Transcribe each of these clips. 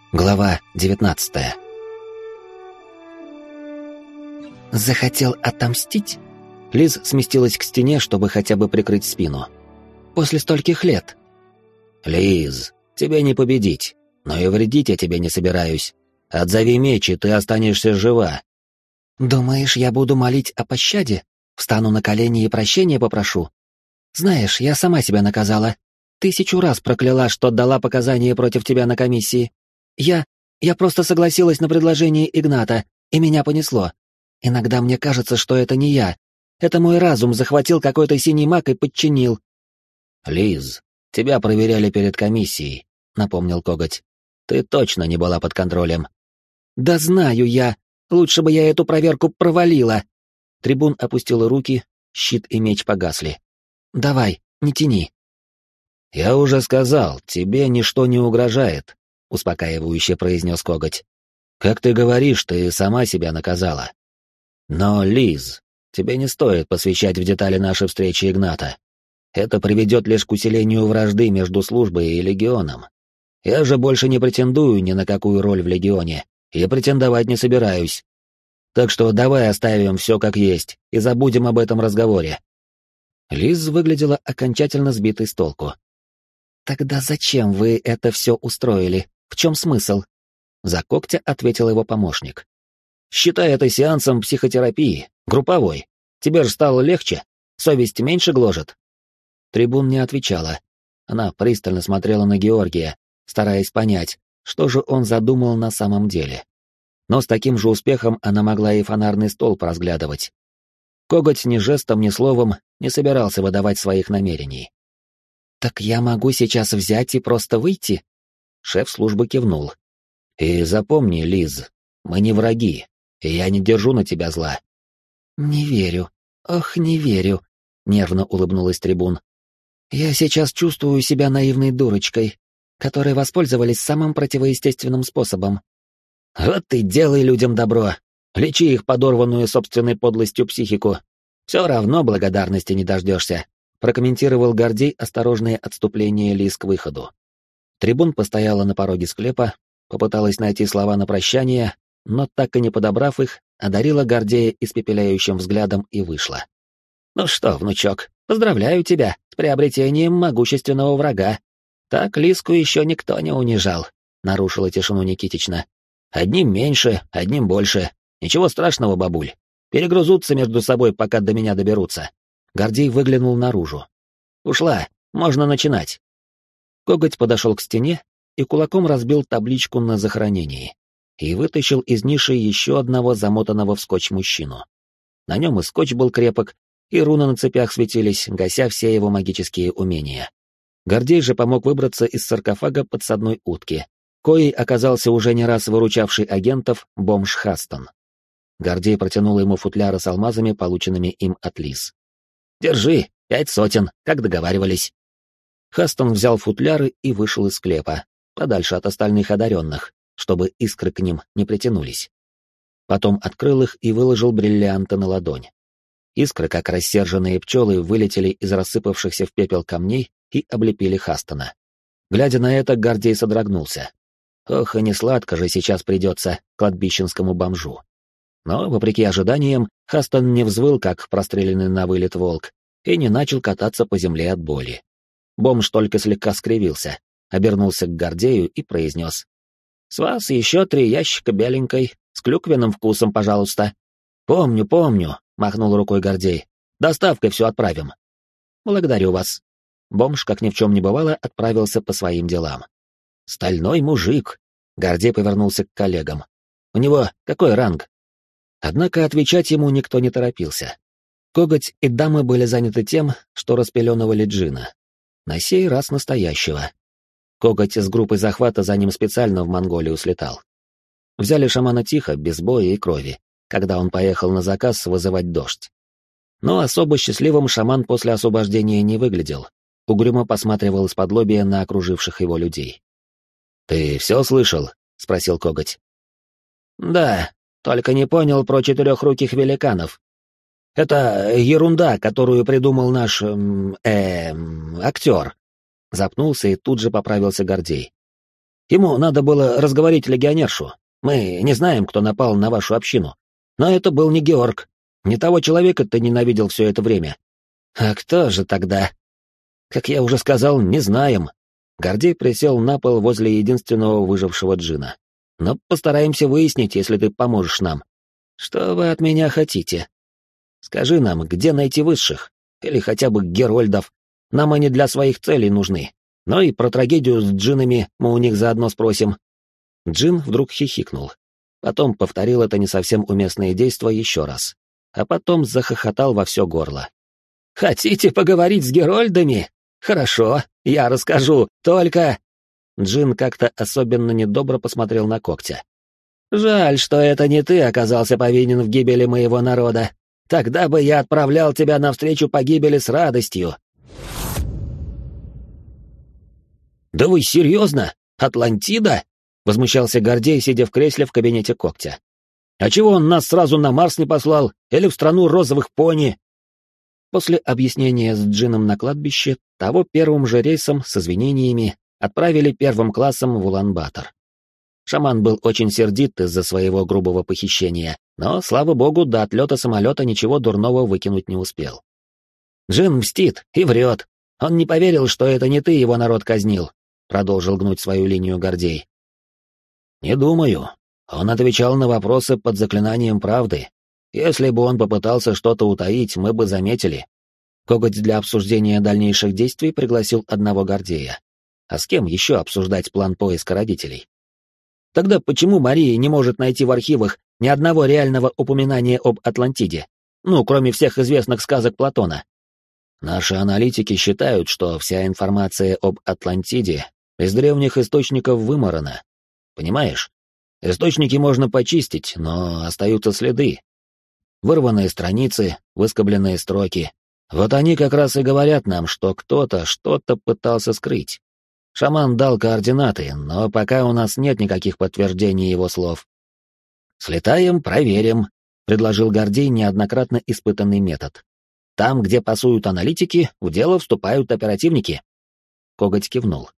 Глава 19. «Захотел отомстить?» Лиз сместилась к стене, чтобы хотя бы прикрыть спину. «После стольких лет». «Лиз, тебе не победить, но и вредить я тебе не собираюсь. Отзови меч, и ты останешься жива». «Думаешь, я буду молить о пощаде? Встану на колени и прощения попрошу? Знаешь, я сама себя наказала. 1000 раз прокляла, что дала показания против тебя на комиссии. Я просто согласилась на предложение Игната, и меня понесло. Иногда мне кажется, что это не я. Это мой разум захватил какой-то синий маг и подчинил». «Лиз, тебя проверяли перед комиссией», — напомнил Коготь. «Ты точно не была под контролем». «Да знаю я. Лучше бы я эту проверку провалила». Трибун опустила руки, щит и меч погасли. «Давай, не тяни». «Я уже сказал, тебе ничто не угрожает», — успокаивающе произнес Коготь. «Как ты говоришь, ты сама себя наказала. Но, Лиз, тебе не стоит посвящать в детали нашей встречи Игната. Это приведет лишь к усилению вражды между службой и легионом. Я же больше не претендую ни на какую роль в легионе, и претендовать не собираюсь. Так что давай оставим все как есть и забудем об этом разговоре». Лиз выглядела окончательно сбитой с толку. «Тогда зачем вы это все устроили? В чем смысл?» За Когтя ответил его помощник. «Считай это сеансом психотерапии, групповой. Тебе же стало легче? Совесть меньше гложет?» Трибун не отвечала. Она пристально смотрела на Георгия, стараясь понять, что же он задумал на самом деле. Но с таким же успехом она могла и фонарный столб разглядывать. Коготь ни жестом, ни словом не собирался выдавать своих намерений. «Так я могу сейчас взять и просто выйти?» Шеф службы кивнул. «И запомни, Лиз, мы не враги, и я не держу на тебя зла». «Не верю. Ох, не верю», — нервно улыбнулась трибун. «Я сейчас чувствую себя наивной дурочкой, которой воспользовались самым противоестественным способом». «Вот ты делай людям добро, лечи их подорванную собственной подлостью психику. Все равно благодарности не дождешься», — прокомментировал Гордей осторожное отступление Лиз к выходу. Трибун постояла на пороге склепа, попыталась найти слова на прощание, но, так и не подобрав их, одарила Гордея испепеляющим взглядом и вышла. «Ну что, внучок, поздравляю тебя с приобретением могущественного врага. Так Лиску еще никто не унижал», — нарушила тишину Никитична. «Одним меньше, одним больше. Ничего страшного, бабуль. Перегрызутся между собой, пока до меня доберутся». Гордей выглянул наружу. «Ушла, можно начинать». Коготь подошел к стене и кулаком разбил табличку на захоронении и вытащил из ниши еще одного замотанного в скотч мужчину. На нем и скотч был крепок, и руны на цепях светились, гася все его магические умения. Гордей же помог выбраться из саркофага подсадной утки, коей оказался уже не раз выручавший агентов бомж Хастон. Гордей протянул ему футляры с алмазами, полученными им от Лиз. «Держи, 500, как договаривались». Хастон взял футляры и вышел из склепа, подальше от остальных одаренных, чтобы искры к ним не притянулись. Потом открыл их и выложил бриллианты на ладонь. Искры, как рассерженные пчелы, вылетели из рассыпавшихся в пепел камней и облепили Хастона. Глядя на это, Гордей содрогнулся. Ох, и не сладко же сейчас придется кладбищенскому бомжу. Но, вопреки ожиданиям, Хастон не взвыл, как простреленный на вылет волк, и не начал кататься по земле от боли. Бомж только слегка скривился, обернулся к Гордею и произнес: «С вас еще 3 ящика беленькой, с клюквенным вкусом, пожалуйста». «Помню, помню», — махнул рукой Гордей. «Доставкой все отправим». «Благодарю вас». Бомж, как ни в чем не бывало, отправился по своим делам. «Стальной мужик», — Гордей повернулся к коллегам. «У него какой ранг?» Однако отвечать ему никто не торопился. Коготь и дамы были заняты тем, что распеленывали джина. На сей раз настоящего. Коготь с группой захвата за ним специально в Монголию слетал. Взяли шамана тихо, без боя и крови, когда он поехал на заказ вызывать дождь. Но особо счастливым шаман после освобождения не выглядел. Угрюмо посматривал из-под на окруживших его людей. «Ты все слышал?» — спросил Коготь. «Да, только не понял про 4-руких великанов. Это ерунда, которую придумал наш... актер». Запнулся и тут же поправился Гордей. Ему надо было разговорить легионершу. Мы не знаем, кто напал на вашу общину. Но это был не Георг. Не того человека ты ненавидел все это время. А кто же тогда? Как я уже сказал, не знаем. Гордей присел на пол возле единственного выжившего джина. Но постараемся выяснить, если ты поможешь нам. Что вы от меня хотите? Скажи нам, где найти высших? Или хотя бы герольдов. Нам они для своих целей нужны. Но и про трагедию с джинами мы у них заодно спросим. Джин вдруг хихикнул. Потом повторил это не совсем уместное действо еще раз. А потом захохотал во все горло. «Хотите поговорить с герольдами? Хорошо, я расскажу, только...» Джин как-то особенно недобро посмотрел на Когтя. «Жаль, что это не ты оказался повинен в гибели моего народа. Тогда бы я отправлял тебя навстречу погибели с радостью». «Да вы серьезно? Атлантида?» — возмущался Гордей, сидя в кресле в кабинете Когтя. «А чего он нас сразу на Марс не послал? Или в страну розовых пони?» После объяснения с Джином на кладбище, того первым же рейсом с извинениями отправили первым классом в Улан-Батор. Шаман был очень сердит из-за своего грубого похищения, но, слава богу, до отлета самолета ничего дурного выкинуть не успел. «Джин мстит и врет. Он не поверил, что это не ты его народ казнил», — продолжил гнуть свою линию Гордей. «Не думаю. Он отвечал на вопросы под заклинанием правды. Если бы он попытался что-то утаить, мы бы заметили». Коготь для обсуждения дальнейших действий пригласил одного Гордея. А с кем еще обсуждать план поиска родителей? Тогда почему Мария не может найти в архивах ни одного реального упоминания об Атлантиде? Ну, кроме всех известных сказок Платона. Наши аналитики считают, что вся информация об Атлантиде из древних источников вымарана. Понимаешь? Источники можно почистить, но остаются следы. Вырванные страницы, выскобленные строки. Вот они как раз и говорят нам, что кто-то что-то пытался скрыть. Шаман дал координаты, но пока у нас нет никаких подтверждений его слов. «Слетаем, проверим», — предложил Гордей неоднократно испытанный метод. «Там, где пасуют аналитики, в дело вступают оперативники». Коготь кивнул.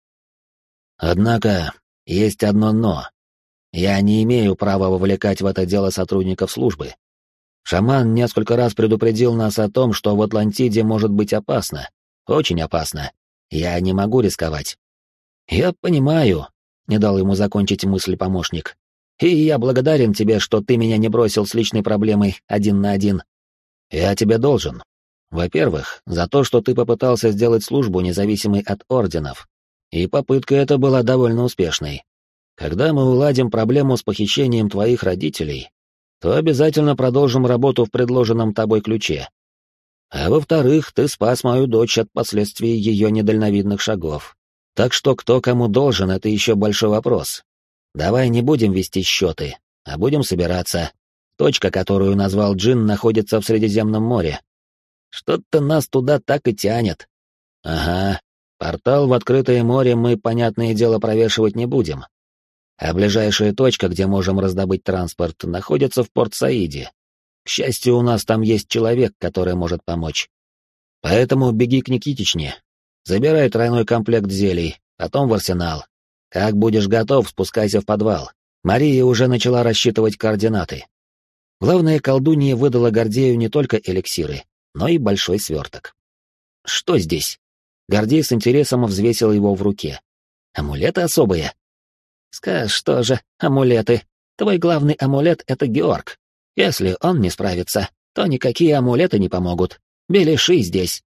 «Однако, есть одно «но». Я не имею права вовлекать в это дело сотрудников службы. Шаман несколько раз предупредил нас о том, что в Атлантиде может быть опасно. Очень опасно. Я не могу рисковать». «Я понимаю», — не дал ему закончить мысль помощник. «И я благодарен тебе, что ты меня не бросил с личной проблемой 1 на 1. Я тебе должен. Во-первых, за то, что ты попытался сделать службу независимой от орденов. И попытка эта была довольно успешной. Когда мы уладим проблему с похищением твоих родителей, то обязательно продолжим работу в предложенном тобой ключе. А во-вторых, ты спас мою дочь от последствий ее недальновидных шагов. Так что кто кому должен, это еще большой вопрос. Давай не будем вести счеты, а будем собираться. Точка, которую назвал Джин, находится в Средиземном море. Что-то нас туда так и тянет. Ага, портал в открытое море мы, понятное дело, провешивать не будем. А ближайшая точка, где можем раздобыть транспорт, находится в Порт-Саиде. К счастью, у нас там есть человек, который может помочь. Поэтому беги к Никитичне. Забирай тройной комплект зелий, потом в арсенал. Как будешь готов, спускайся в подвал. Мария уже начала рассчитывать координаты. Главное, колдунья выдала Гордею не только эликсиры, но и большой сверток. Что здесь? Гордей с интересом взвесил его в руке. Амулеты особые? Скажешь, что же, амулеты. Твой главный амулет — это Георг. Если он не справится, то никакие амулеты не помогут. Беляши здесь.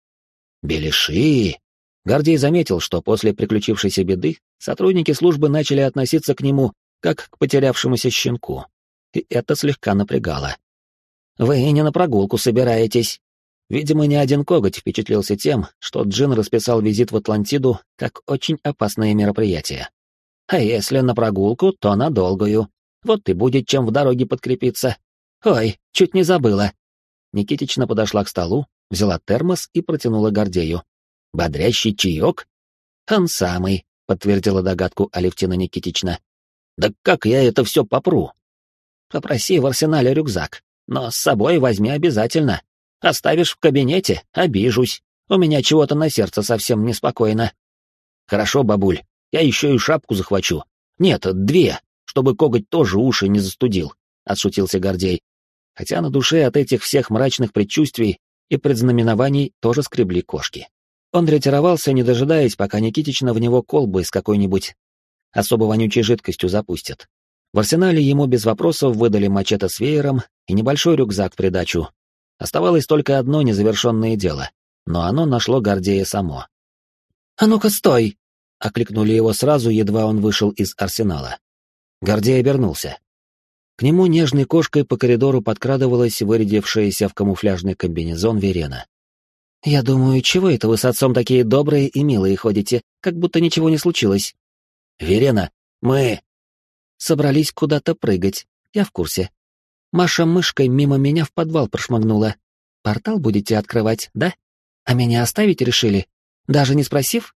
Беляши? Гордей заметил, что после приключившейся беды сотрудники службы начали относиться к нему как к потерявшемуся щенку. И это слегка напрягало. «Вы не на прогулку собираетесь?» Видимо, ни один коготь впечатлился тем, что Джин расписал визит в Атлантиду как очень опасное мероприятие. «А если на прогулку, то на долгую. Вот и будет чем в дороге подкрепиться. Ой, чуть не забыла». Никитична подошла к столу, взяла термос и протянула Гордею. «Бодрящий чаек?» «Он самый», — подтвердила догадку Алевтина Никитична. «Да как я это все попру?» «Попроси в арсенале рюкзак, но с собой возьми обязательно. Оставишь в кабинете — обижусь. У меня чего-то на сердце совсем неспокойно». «Хорошо, бабуль, я еще и шапку захвачу. Нет, 2, чтобы коготь тоже уши не застудил, отшутился Гордей. Хотя на душе от этих всех мрачных предчувствий и предзнаменований тоже скребли кошки. Он ретировался, не дожидаясь, пока Никитична в него колбой с какой-нибудь особо вонючей жидкостью запустят. В арсенале ему без вопросов выдали мачете с веером и небольшой рюкзак в придачу. Оставалось только одно незавершенное дело, но оно нашло Гордея само. «А ну-ка, стой!» — окликнули его сразу, едва он вышел из арсенала. Гордей обернулся. К нему нежной кошкой по коридору подкрадывалась вырядившаяся в камуфляжный комбинезон Верена. «Я думаю, чего это вы с отцом такие добрые и милые ходите, как будто ничего не случилось?» «Верена, мы...» «Собрались куда-то прыгать, я в курсе. Маша мышкой мимо меня в подвал прошмыгнула. Портал будете открывать, да? А меня оставить решили, даже не спросив?»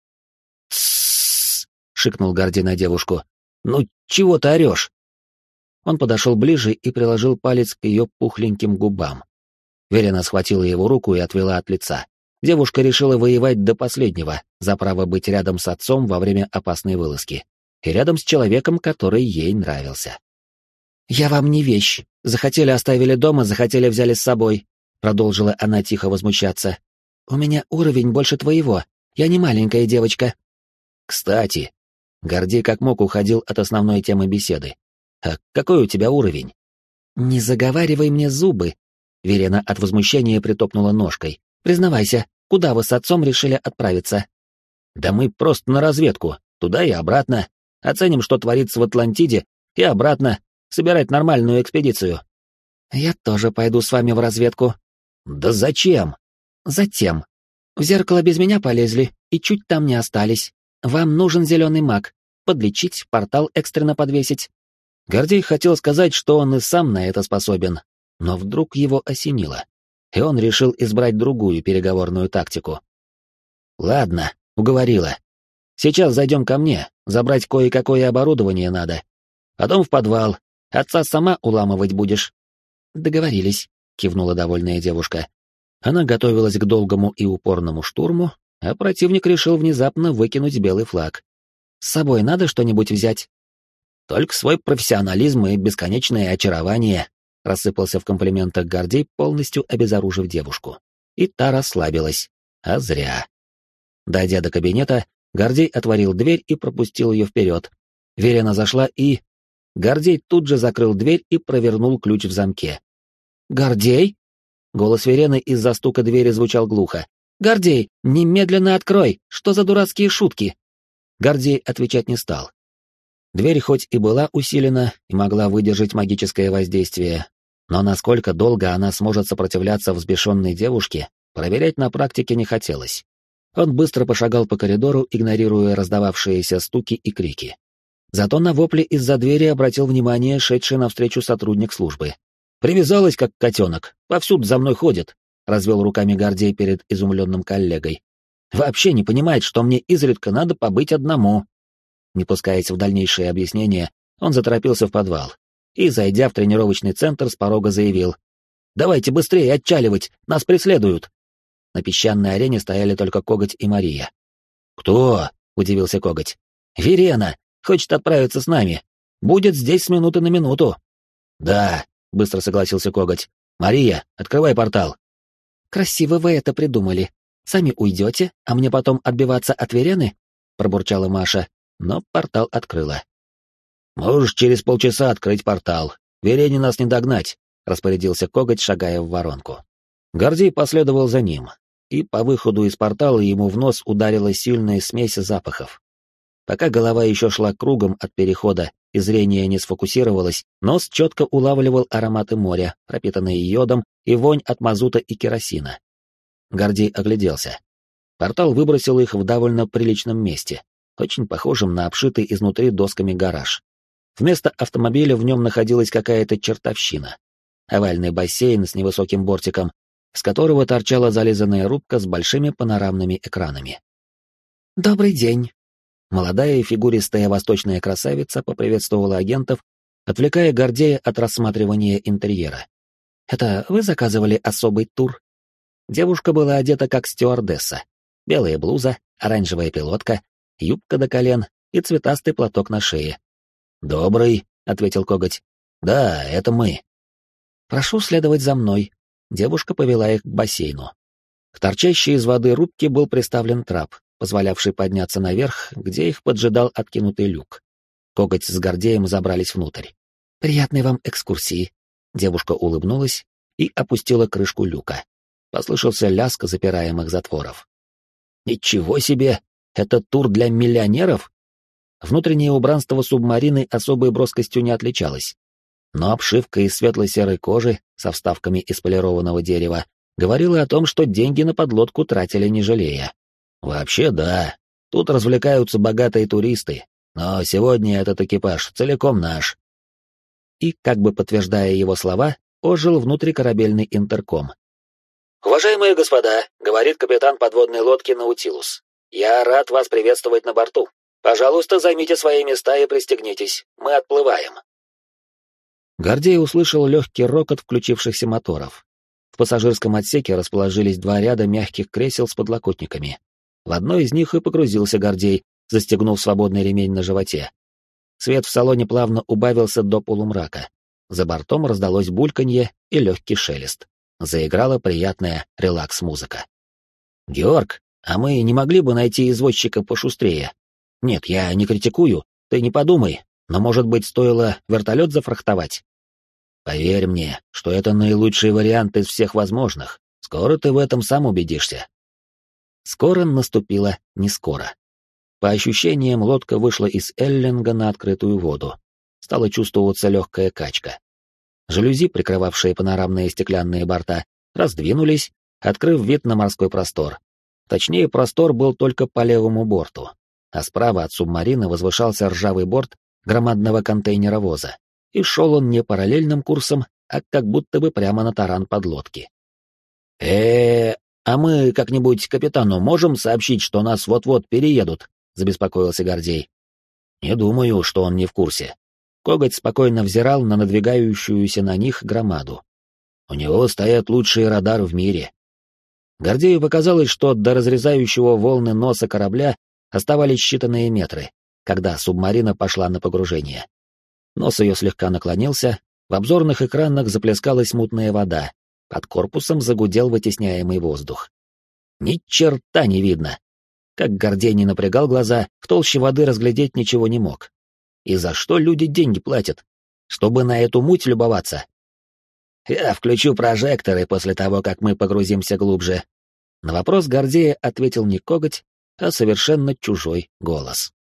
«Тссс!» — шикнул Гордей на девушку. «Ну, чего ты орешь?» Он подошел ближе и приложил палец к ее пухленьким губам. Верена схватила его руку и отвела от лица. Девушка решила воевать до последнего, за право быть рядом с отцом во время опасной вылазки. И рядом с человеком, который ей нравился. «Я вам не вещь. Захотели — оставили дома, захотели — взяли с собой», — продолжила она тихо возмущаться. «У меня уровень больше твоего. Я не маленькая девочка». «Кстати», — Гордей как мог уходил от основной темы беседы. «А какой у тебя уровень?» «Не заговаривай мне зубы», — Верена от возмущения притопнула ножкой. «Признавайся, куда вы с отцом решили отправиться?» «Да мы просто на разведку, туда и обратно. Оценим, что творится в Атлантиде, и обратно, собирать нормальную экспедицию». «Я тоже пойду с вами в разведку». «Да зачем?» «Затем. В зеркало без меня полезли, и чуть там не остались. Вам нужен зеленый маг. Подлечить, портал экстренно подвесить». Гордей хотел сказать, что он и сам на это способен, но вдруг его осенило, и он решил избрать другую переговорную тактику. «Ладно, уговорила. Сейчас зайдем ко мне, забрать кое-какое оборудование надо. Потом в подвал. Отца сама уламывать будешь». «Договорились», — кивнула довольная девушка. Она готовилась к долгому и упорному штурму, а противник решил внезапно выкинуть белый флаг. «С собой надо что-нибудь взять?» «Только свой профессионализм и бесконечное очарование», — рассыпался в комплиментах Гордей, полностью обезоружив девушку. И та расслабилась. А зря. Дойдя до кабинета, Гордей отворил дверь и пропустил ее вперед. Верена зашла и... Гордей тут же закрыл дверь и провернул ключ в замке. «Гордей?» Голос Верены из-за стука двери звучал глухо. «Гордей, немедленно открой! Что за дурацкие шутки?» Гордей отвечать не стал. Дверь хоть и была усилена и могла выдержать магическое воздействие, но насколько долго она сможет сопротивляться взбешенной девушке, проверять на практике не хотелось. Он быстро пошагал по коридору, игнорируя раздававшиеся стуки и крики. Зато на вопли из-за двери обратил внимание шедший навстречу сотрудник службы. «Привязалась, как котенок, повсюду за мной ходит», — развел руками Гордей перед изумленным коллегой. «Вообще не понимает, что мне изредка надо побыть одному». Не пускаясь в дальнейшие объяснения, он заторопился в подвал и, зайдя в тренировочный центр, с порога заявил: «Давайте быстрее отчаливать, нас преследуют!» На песчаной арене стояли только Коготь и Мария. «Кто?» — удивился Коготь. «Верена! Хочет отправиться с нами. Будет здесь с минуты на минуту». «Да», — быстро согласился Коготь. «Мария, открывай портал». «Красиво вы это придумали. Сами уйдете, а мне потом отбиваться от Верены?» — пробурчала Маша, но портал открыла. «Можешь через полчаса открыть портал. Верене нас не догнать», — распорядился Коготь, шагая в воронку. Гордей последовал за ним, и по выходу из портала ему в нос ударила сильная смесь запахов. Пока голова еще шла кругом от перехода и зрение не сфокусировалось, нос четко улавливал ароматы моря, пропитанные йодом, и вонь от мазута и керосина. Гордей огляделся. Портал выбросил их в довольно приличном месте, очень похожем на обшитый изнутри досками гараж. Вместо автомобиля в нем находилась какая-то чертовщина. Овальный бассейн с невысоким бортиком, с которого торчала зализанная рубка с большими панорамными экранами. «Добрый день!» Молодая и фигуристая восточная красавица поприветствовала агентов, отвлекая Гордея от рассматривания интерьера. «Это вы заказывали особый тур?» Девушка была одета как стюардесса. Белая блуза, оранжевая пилотка, юбка до колен и цветастый платок на шее. «Добрый», — ответил Коготь. «Да, это мы». «Прошу следовать за мной». Девушка повела их к бассейну. К торчащей из воды рубке был приставлен трап, позволявший подняться наверх, где их поджидал откинутый люк. Коготь с Гордеем забрались внутрь. «Приятной вам экскурсии». Девушка улыбнулась и опустила крышку люка. Послышался лязг запираемых затворов. «Ничего себе! Это тур для миллионеров?» Внутреннее убранство субмарины особой броскостью не отличалось. Но обшивка из светло-серой кожи со вставками из полированного дерева говорила о том, что деньги на подлодку тратили не жалея. «Вообще да, тут развлекаются богатые туристы, но сегодня этот экипаж целиком наш». И, как бы подтверждая его слова, ожил внутрикорабельный интерком. «Уважаемые господа, — говорит капитан подводной лодки «Наутилус», — я рад вас приветствовать на борту. Пожалуйста, займите свои места и пристегнитесь. Мы отплываем». Гордей услышал легкий рокот включившихся моторов. В пассажирском отсеке расположились два ряда мягких кресел с подлокотниками. В одно из них и погрузился Гордей, застегнув свободный ремень на животе. Свет в салоне плавно убавился до полумрака. За бортом раздалось бульканье и легкий шелест. Заиграла приятная релакс-музыка. «Георг, а мы не могли бы найти извозчика пошустрее? Нет, я не критикую, ты не подумай, но, может быть, стоило вертолет зафрахтовать?» «Поверь мне, что это наилучший вариант из всех возможных. Скоро ты в этом сам убедишься». Скоро наступило не скоро. По ощущениям, лодка вышла из Эллинга на открытую воду. Стала чувствоваться легкая качка. Жалюзи, прикрывавшие панорамные стеклянные борта, раздвинулись, открыв вид на морской простор. Точнее, простор был только по левому борту, а справа от субмарины возвышался ржавый борт громадного контейнеровоза, и шел он не параллельным курсом, а как будто бы прямо на таран подлодки. А мы как-нибудь капитану можем сообщить, что нас вот-вот переедут?» — забеспокоился Гордей. «Не думаю, что он не в курсе». Коготь спокойно взирал на надвигающуюся на них громаду. «У него стоят лучшие радары в мире». Гордею показалось, что до разрезающего волны носа корабля оставались считанные метры, когда субмарина пошла на погружение. Нос ее слегка наклонился, в обзорных экранах заплескалась мутная вода, под корпусом загудел вытесняемый воздух. Ни черта не видно. Как Гордей не напрягал глаза, в толще воды разглядеть ничего не мог. И за что люди деньги платят? Чтобы на эту муть любоваться? «Я включу прожекторы после того, как мы погрузимся глубже». На вопрос Гордея ответил не Коготь, а совершенно чужой голос.